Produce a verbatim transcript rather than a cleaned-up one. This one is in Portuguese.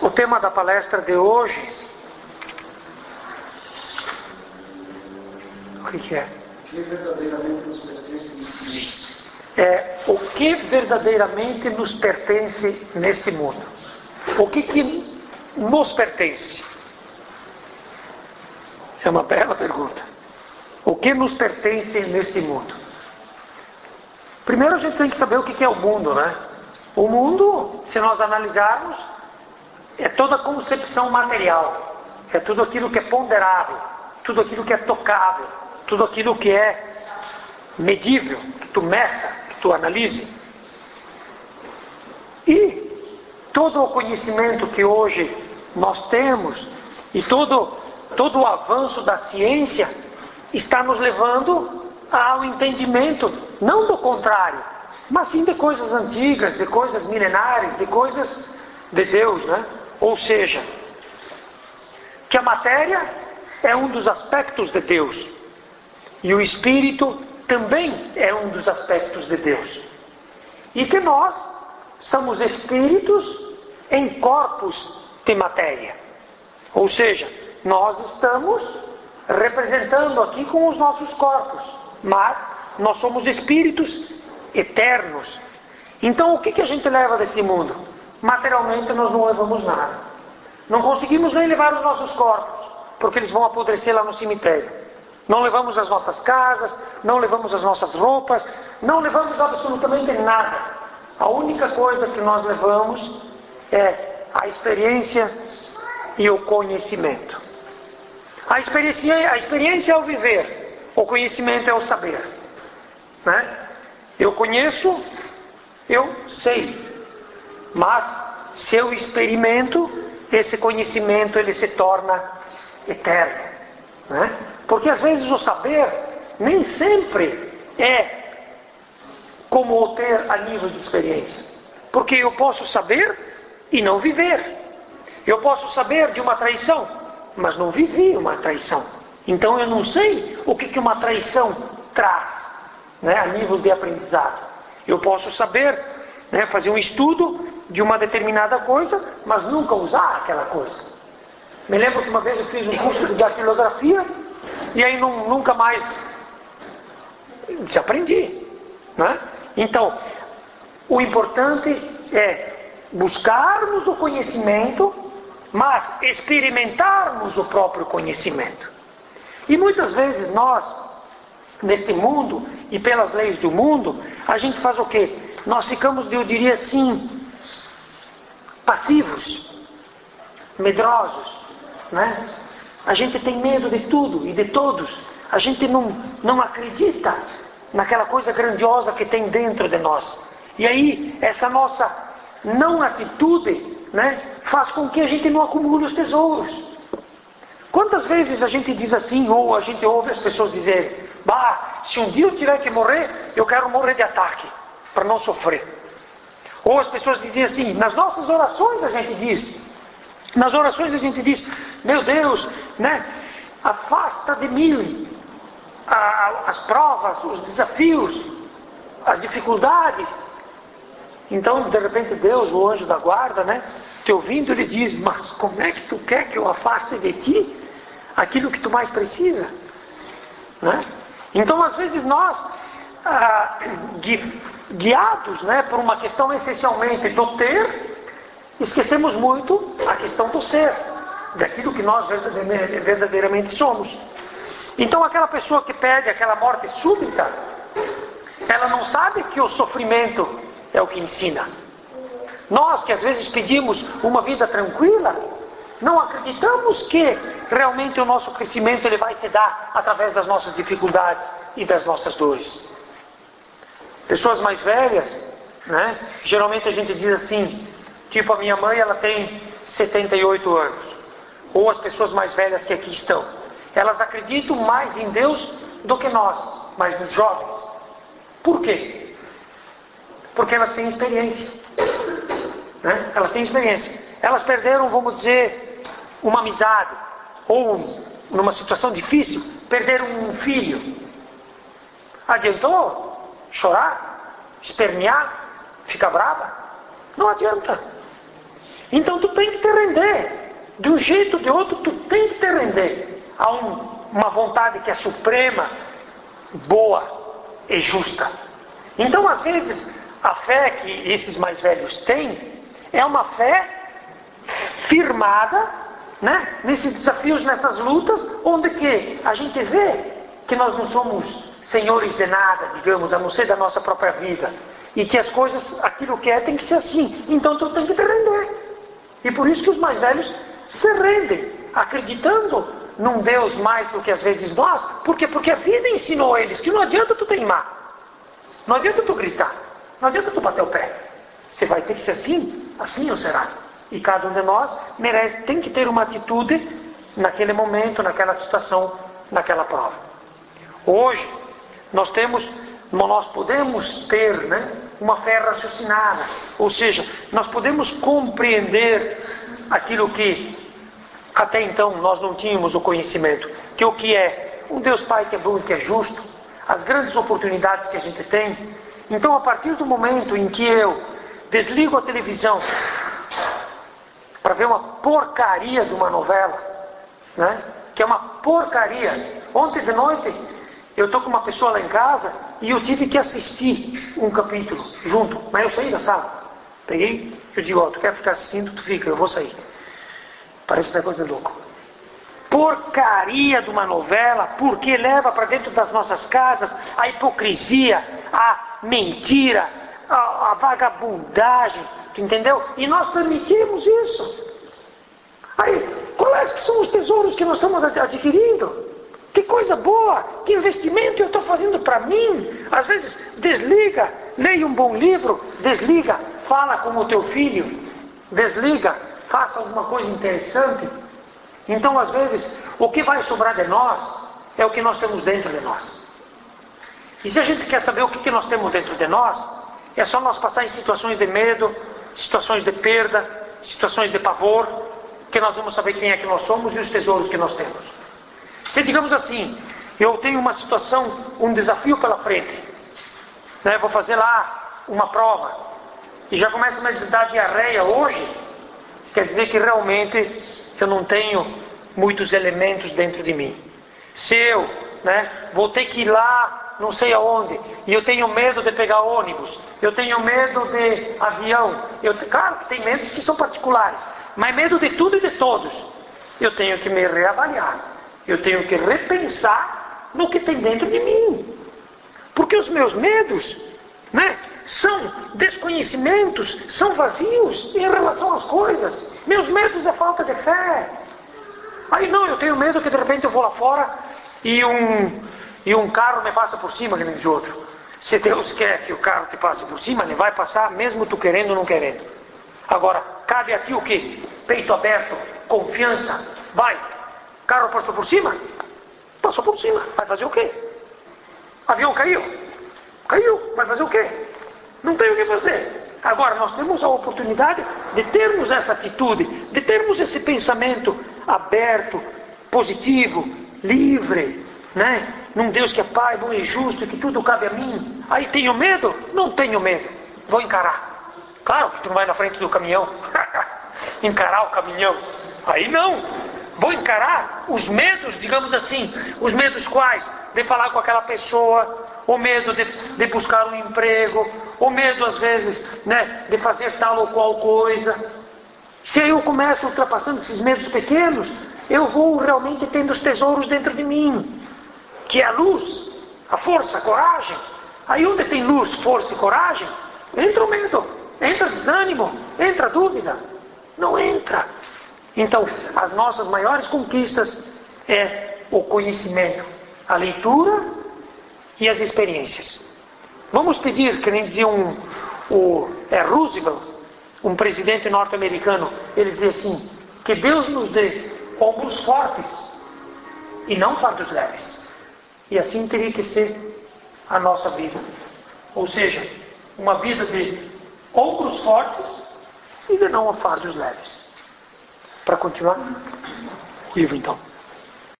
O tema da palestra de hoje, o que, que é? O que verdadeiramente nos pertence nesse mundo? É o que verdadeiramente nos pertence nesse mundo. O que que nos pertence? É uma bela pergunta. O que nos pertence nesse mundo? Primeiro a gente tem que saber o que que é o mundo, né? O mundo, se nós analisarmos, é toda a concepção material. É tudo aquilo que é ponderável, tudo aquilo que é tocável, tudo aquilo que é medível, que tu meça, que tu analise. E todo o conhecimento que hoje nós temos e todo, todo o avanço da ciência está nos levando ao entendimento, não do contrário, mas sim de coisas antigas, de coisas milenares, de coisas de Deus, né? Ou seja, que a matéria é um dos aspectos de Deus e o espírito também é um dos aspectos de Deus. E que nós somos espíritos em corpos de matéria. Ou seja, nós estamos representando aqui com os nossos corpos, mas nós somos espíritos eternos. Então o que que a gente leva desse mundo? Materialmente nós não levamos nada. Não conseguimos nem levar os nossos corpos, porque eles vão apodrecer lá no cemitério. Não levamos as nossas casas, não levamos as nossas roupas, não levamos absolutamente nada. A única coisa que nós levamos é a experiência e o conhecimento. A experiência, a experiência é o viver, o conhecimento é o saber, né? Eu conheço, eu sei, mas se eu experimento, esse conhecimento ele se torna eterno, né? Porque às vezes o saber nem sempre é como o ter a nível de experiência. Porque eu posso saber e não viver. Eu posso saber de uma traição, mas não vivi uma traição. Então eu não sei o que que uma traição traz, né, a nível de aprendizado. Eu posso saber, né, fazer um estudo de uma determinada coisa, mas nunca usar aquela coisa. Me lembro que uma vez eu fiz um curso de datilografia e aí não, nunca mais desaprendi, né? Então, o importante é buscarmos o conhecimento, mas experimentarmos o próprio conhecimento. E muitas vezes nós, neste mundo e pelas leis do mundo, a gente faz o quê? Nós ficamos, eu diria assim, passivos, medrosos, né? A gente tem medo de tudo e de todos. A gente não, não acredita naquela coisa grandiosa que tem dentro de nós. E aí, essa nossa não atitude, né, faz com que a gente não acumule os tesouros. Quantas vezes a gente diz assim, ou a gente ouve as pessoas dizerem: bah, se um dia eu tiver que morrer, eu quero morrer de ataque, para não sofrer. Ou as pessoas dizem assim, nas nossas orações a gente diz, nas orações a gente diz: meu Deus, né, afasta de mim a, as provas, os desafios, as dificuldades. Então, de repente, Deus, o anjo da guarda, né, te ouvindo, ele diz: mas como é que tu quer que eu afaste de ti aquilo que tu mais precisa? Né? Então, às vezes nós, ah, gui, guiados, né, por uma questão essencialmente do ter, esquecemos muito a questão do ser, daquilo que nós verdadeiramente somos. Então, aquela pessoa que pede aquela morte súbita, ela não sabe que o sofrimento é o que ensina. Nós que às vezes pedimos uma vida tranquila, não acreditamos que realmente o nosso crescimento ele vai se dar através das nossas dificuldades e das nossas dores. Pessoas mais velhas, né, geralmente a gente diz assim, tipo a minha mãe, ela tem setenta e oito anos. Ou as pessoas mais velhas que aqui estão. Elas acreditam mais em Deus do que nós, mais nos jovens. Por quê? Porque elas têm experiência. Né? Elas têm experiência. Elas perderam, vamos dizer, uma amizade. Ou, numa situação difícil, perderam um filho. Adiantou chorar? Espernear? Ficar brava? Não adianta. Então tu tem que te render. De um jeito ou de outro, tu tem que te render a um, uma vontade que é suprema, boa e justa. Então, às vezes, a fé que esses mais velhos têm é uma fé firmada, né, nesses desafios, nessas lutas, onde que a gente vê que nós não somos senhores de nada, digamos, a não ser da nossa própria vida. E que as coisas, aquilo que é, tem que ser assim. Então tu tem que te render. E por isso que os mais velhos se rendem, acreditando num Deus mais do que às vezes nós. Por quê? Porque a vida ensinou eles que não adianta tu teimar. Não adianta tu gritar. Não adianta tu bater o pé. Você vai ter que ser assim, assim ou será. E cada um de nós merece, tem que ter uma atitude naquele momento, naquela situação, naquela prova. Hoje, nós temos, nós podemos ter, né, uma fé raciocinada. Ou seja, nós podemos compreender aquilo que até então nós não tínhamos o conhecimento. Que o que é um Deus Pai que é bom e que é justo, as grandes oportunidades que a gente tem. Então, a partir do momento em que eu desligo a televisão para ver uma porcaria de uma novela, né, que é uma porcaria. Ontem de noite eu estou com uma pessoa lá em casa e eu tive que assistir um capítulo junto, mas eu saí da sala. Peguei, eu digo, ó, tu quer ficar assistindo, tu fica, eu vou sair. Parece uma coisa de louco. Porcaria de uma novela, porque leva para dentro das nossas casas a hipocrisia, a mentira, a, a vagabundagem, tu entendeu? E nós permitimos isso. Aí, quais que são os tesouros que nós estamos adquirindo? Que coisa boa, que investimento eu estou fazendo para mim. Às vezes, desliga, leia um bom livro, desliga, fala com o teu filho, desliga, faça alguma coisa interessante. Então, às vezes, o que vai sobrar de nós é o que nós temos dentro de nós. E se a gente quer saber o que nós temos dentro de nós, é só nós passar em situações de medo, situações de perda, situações de pavor, que nós vamos saber quem é que nós somos e os tesouros que nós temos. Se, digamos assim, eu tenho uma situação, um desafio pela frente, né, vou fazer lá uma prova, e já começa a me dar diarreia hoje, quer dizer que realmente eu não tenho muitos elementos dentro de mim. Se eu, né, vou ter que ir lá, não sei aonde, e eu tenho medo de pegar ônibus, eu tenho medo de avião, eu, claro que tem medos que são particulares, mas medo de tudo e de todos, eu tenho que me reavaliar. Eu tenho que repensar no que tem dentro de mim. Porque os meus medos, né, são desconhecimentos, são vazios em relação às coisas. Meus medos é falta de fé. Aí não, eu tenho medo que de repente eu vou lá fora e um, e um carro me passa por cima, que nem de outro. Se Deus quer que o carro te passe por cima, ele vai passar mesmo tu querendo ou não querendo. Agora, cabe aqui o quê? Peito aberto, confiança, vai. Carro passou por cima? Passou por cima. Vai fazer o quê? Avião caiu? Caiu. Vai fazer o quê? Não tem o que fazer. Agora, nós temos a oportunidade de termos essa atitude, de termos esse pensamento aberto, positivo, livre, né? Num Deus que é Pai, bom e justo, que tudo cabe a mim. Aí tenho medo? Não tenho medo. Vou encarar. Claro que tu não vai na frente do caminhão. Encarar o caminhão. Aí não. Vou encarar os medos, digamos assim, os medos quais? De falar com aquela pessoa, o medo de, de buscar um emprego, o medo às vezes, né, de fazer tal ou qual coisa. Se eu começo ultrapassando esses medos pequenos, eu vou realmente tendo os tesouros dentro de mim, que é a luz, a força, a coragem. Aí onde tem luz, força e coragem, entra o medo, entra desânimo, entra dúvida. Não entra. Então, as nossas maiores conquistas é o conhecimento, a leitura e as experiências. Vamos pedir, que nem dizia um, o é Roosevelt, um presidente norte-americano, ele dizia assim, que Deus nos dê ombros fortes e não fardos leves. E assim teria que ser a nossa vida. Ou seja, uma vida de ombros fortes e de não fardos leves. Para continuar? Livro então.